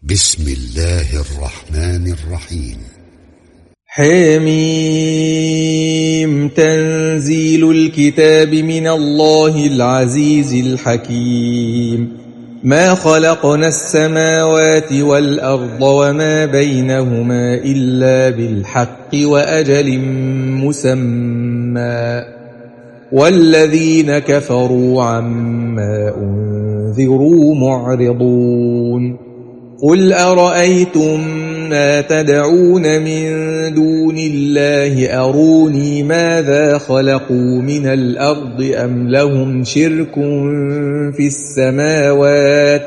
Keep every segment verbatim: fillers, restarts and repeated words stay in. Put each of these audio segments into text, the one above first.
بسم الله الرحمن الرحيم. حميم. تنزيل الكتاب من الله العزيز الحكيم. ما خلقنا السماوات والأرض وما بينهما إلا بالحق وأجل مسمى، والذين كفروا عما أنذروا معرضون. قل أرأيتم ما تدعون من دون الله أروني ماذا خلقوا من الأرض أم لهم شرك في السماوات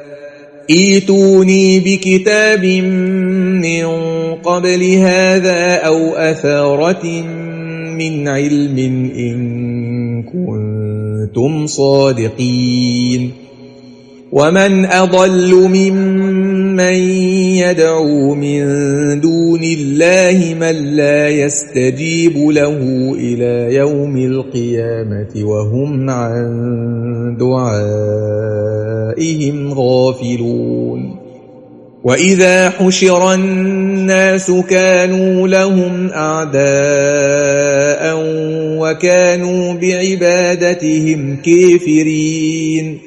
ائتوني بكتاب من قبل هذا أو أثارة من علم إن كنتم صادقين. ومن أضل ممن يدعو من دون الله من لا يستجيب له إلى يوم القيامة وهم عن دعائهم غافلون. وإذا حشر الناس كانوا لهم أعداء وكانوا بعبادتهم كافرين.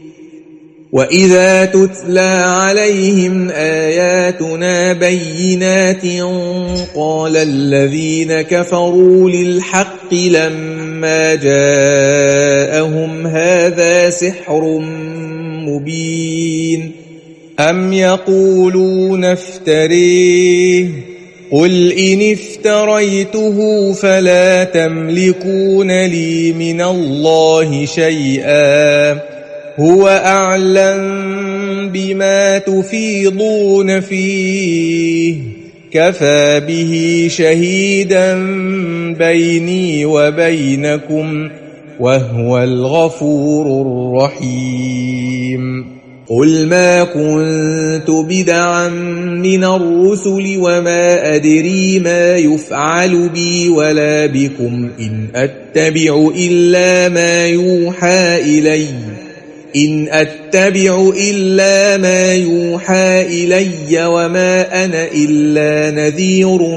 وإذا تتلى عليهم آياتنا بينات قال الذين كفروا للحق لما جاءهم هذا سحر مبين أم يقولون افتريه قل إن افتريته فلا تملكون لي من الله شيئا هو أعلم بما تفيضون فيه كفى به شهيدا بيني وبينكم وهو الغفور الرحيم. قل ما كنت بدعا من الرسل وما أدري ما يفعل بي ولا بكم إن أتبع إلا ما يوحى إلي إن أتبع إلا ما يوحى إلي وما أنا إلا نذير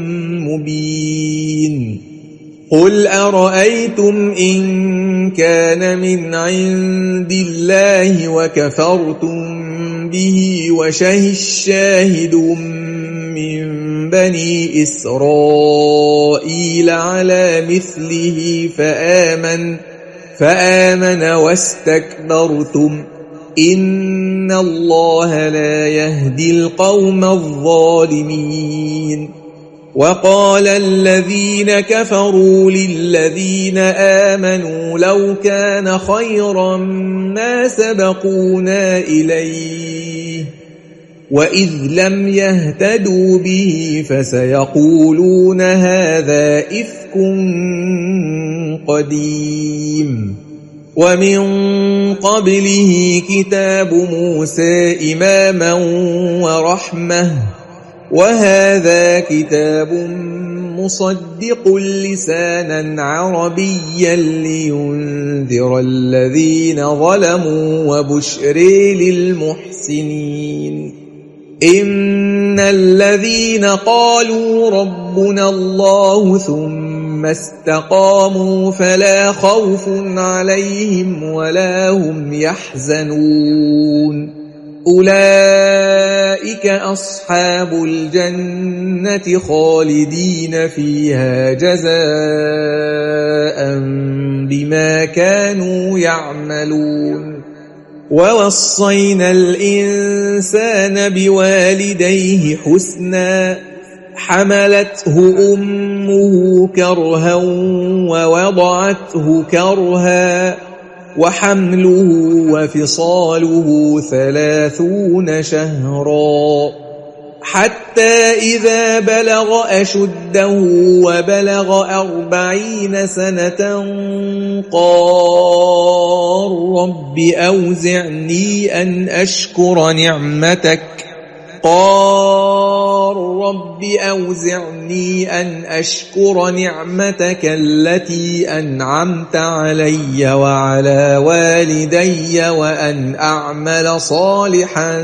مبين. قل أرأيتم إن كان من عند الله وكفرتم به وشهد شاهد من بني إسرائيل على مثله فآمن فآمن واستكبرتم إن الله لا يهدي القوم الظالمين. وقال الذين كفروا للذين آمنوا لو كان خيرا ما سبقونا إليه وإذ لم يهتدوا به فسيقولون هذا إفك قديم. ومن قبله كتاب موسى إماما ورحمة وهذا كتاب مصدق لسانا عربيا لينذر الذين ظلموا وبشر للمحسنين. إن الذين قالوا ربنا الله ثم استقاموا فلا خوف عليهم ولا هم يحزنون أولئك أصحاب الجنة خالدين فيها جزاء بما كانوا يعملون. ووصينا الإنسان بوالديه حسنا حملته أمه كرها ووضعته كرها وحمله وفصاله ثلاثون شهرا حتى إذا بلغ أشده وبلغ أربعين سنة قال رب أوزعني أن أشكر نعمتك قال رب أوزعني أن أشكر نعمتك التي أنعمت علي وعلى والدي وأن أعمل صالحا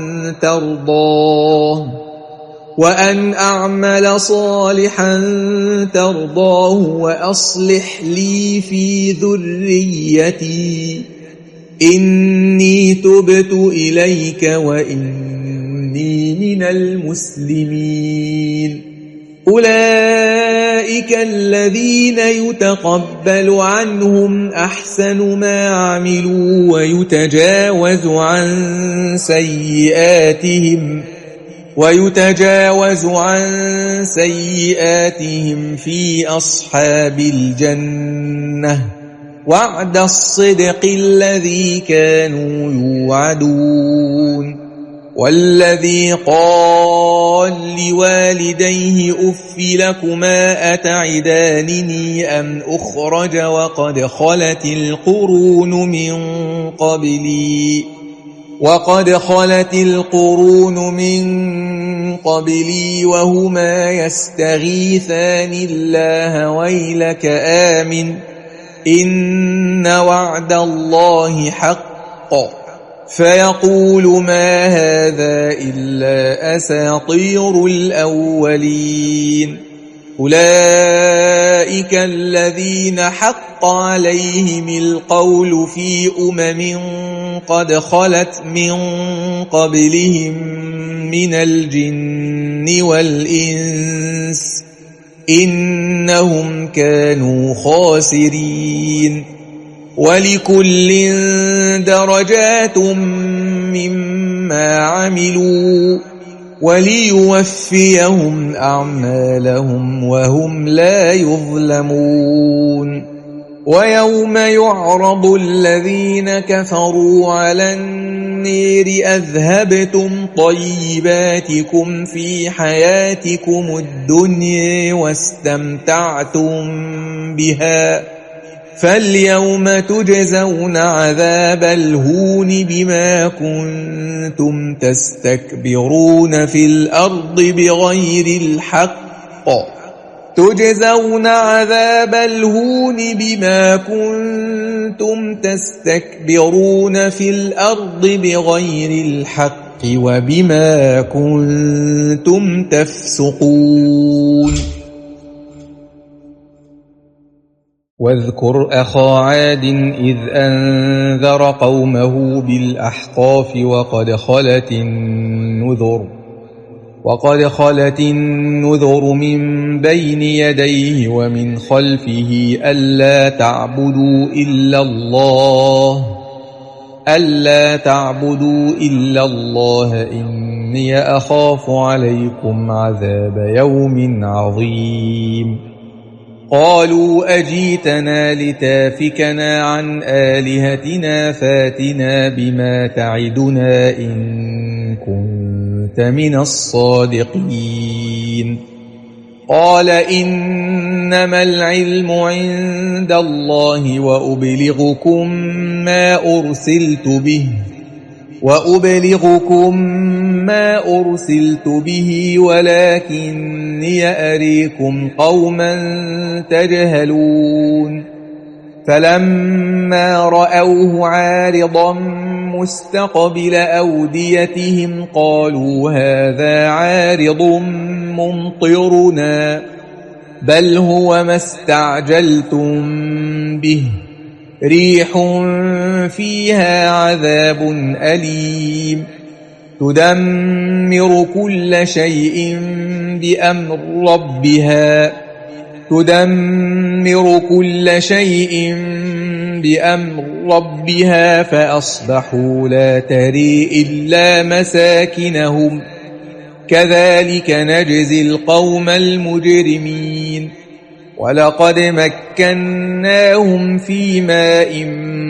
ترضاه وأن أعمل صالحا ترضاه وأصلح لي في ذريتي إني تبت إليك وإني من المسلمين. أولئك الذين يتقبل عنهم أحسن ما عملوا ويتجاوز عن سيئاتهم ويتجاوز عن سيئاتهم في أصحاب الجنة وعد الصدق الذي كانوا يوعدون. والذي قال لوالديه أف لكما أتعدانني أن أخرج وقد خلت القرون من قبلي وقد خلت القرون من قبلي وهما يستغيثان الله ويلك آمن إن وعد الله حق فيقول ما هذا إلا أساطير الأولين. أولئك الذين حق عليهم القول في أمم قد خلت من قبلهم من الجن والإنس إنهم كانوا خاسرين. ولكل درجات مما عملوا وليوفيهم أعمالهم وهم لا يظلمون. ويوم يعرض الذين كفروا على النير أذهبتم طيباتكم في حياتكم الدنيا واستمتعتم بها فاليوم تجزون عذاب الهون بما كنتم تستكبرون في الأرض بغير الحق تجزون عذاب الهون بما كنتم تستكبرون في الأرض بغير الحق وبما كنتم تفسقون. واذكر أخا عاد إذ أنذر قومه بالأحقاف وقد خلت النذر وقد خلت النذر من بين يديه ومن خلفه ألا تعبدوا إلا الله ألا تعبدوا إلا الله إني أخاف عليكم عذاب يوم عظيم. قالوا أجيتنا لتافكنا عن آلهتنا فاتنا بما تعدنا إن كنت من الصادقين. قال إنما العلم عند الله وأبلغكم ما أرسلت به وأبلغكم ما أرسلت به ولكني أريكم قوما تجهلون. فلما رأوه عارضا مستقبل أوديتهم قالوا هذا عارض ممطرنا بل هو ما استعجلتم به ريح فيها عذاب أليم تدمر كل شيء بأمر ربها تدمر كل شيء بأمر ربها فأصبحوا لا تري إلا مساكنهم كذلك نجزي القوم المجرمين. ولقد مكناهم في ماء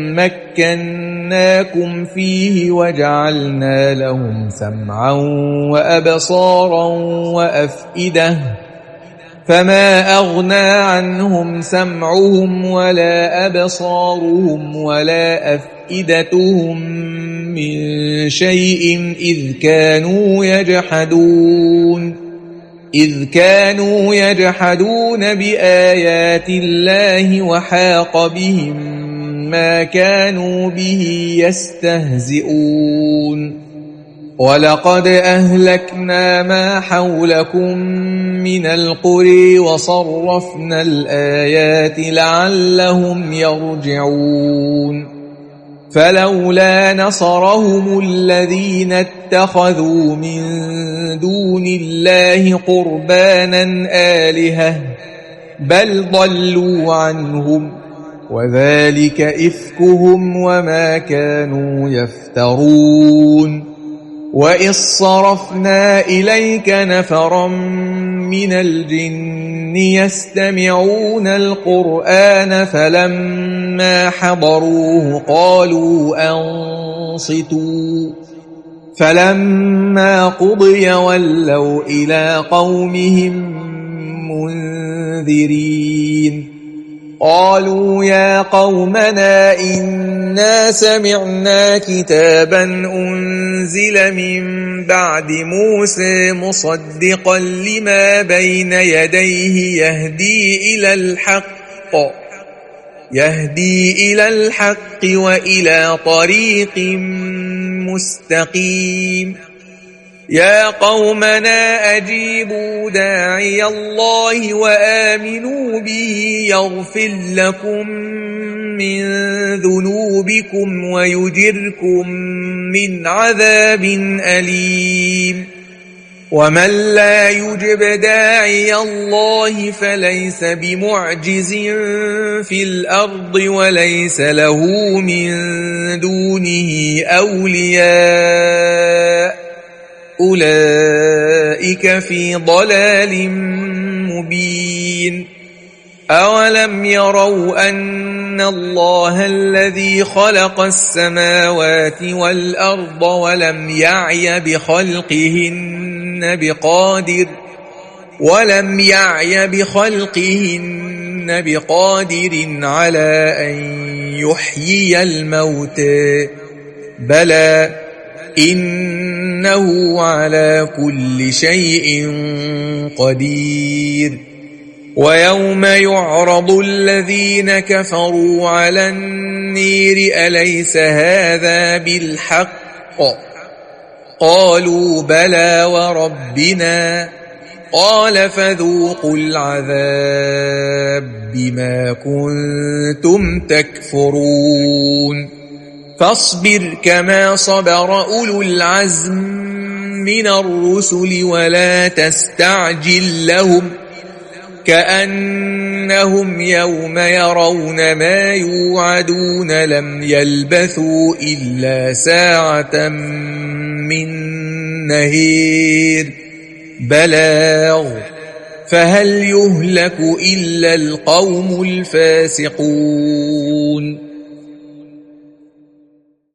مكناكم فيه وجعلنا لهم سمعا وأبصارا وأفئدة فما أغنى عنهم سمعهم ولا أبصارهم ولا أفئدتهم من شيء إذ كانوا يجحدون إذ كانوا يجحدون بآيات الله وحاق بهم ما كانوا به يستهزئون ولقد أهلكنا ما حولكم من القرى وصرفنا الآيات لعلهم يرجعون فلولا نصرهم الذين اتخذوا من دون الله قربانا آلهة بل ضلوا عنهم وذلك إفكهم وما كانوا يفترون وإذ صرفنا إليك نفرا من الجن يستمعون القرآن فلما حضروه قالوا أنصتوا فلما قضي ولوا إلى قومهم منذرين قالوا يا قومنا إنا سمعنا كتابا أنزل من بعد موسى مصدقا لما بين يديه يهدي إلى الحق يهدي إلى الحق وإلى طريق مستقيم يا قومنا أجيبوا داعي الله وآمنوا به يغفر لكم من ذنوبكم ويجركم من عذاب أليم ومن لا يجب داعي الله فليس بمعجز في الأرض وليس له من دونه أولياء أولئك في ضلال مبين أولم يروا أن الله الذي خلق السماوات والأرض ولم يعي بخلقهن بقادر ولم يعي بخلقهن بقادر على أن يحيي الموتى بلى إنه على كل شيء قدير ويوم يعرض الذين كفروا على النير أليس هذا بالحق قالوا بلى وربنا قال فذوقوا العذاب بما كنتم تكفرون فاصبر كما صبر أولو العزم من الرسل ولا تستعجل لهم كأنهم يوم يرون ما يوعدون لم يلبثوا إلا ساعة من نهير بلاغ فهل يهلك إلا القوم الفاسقون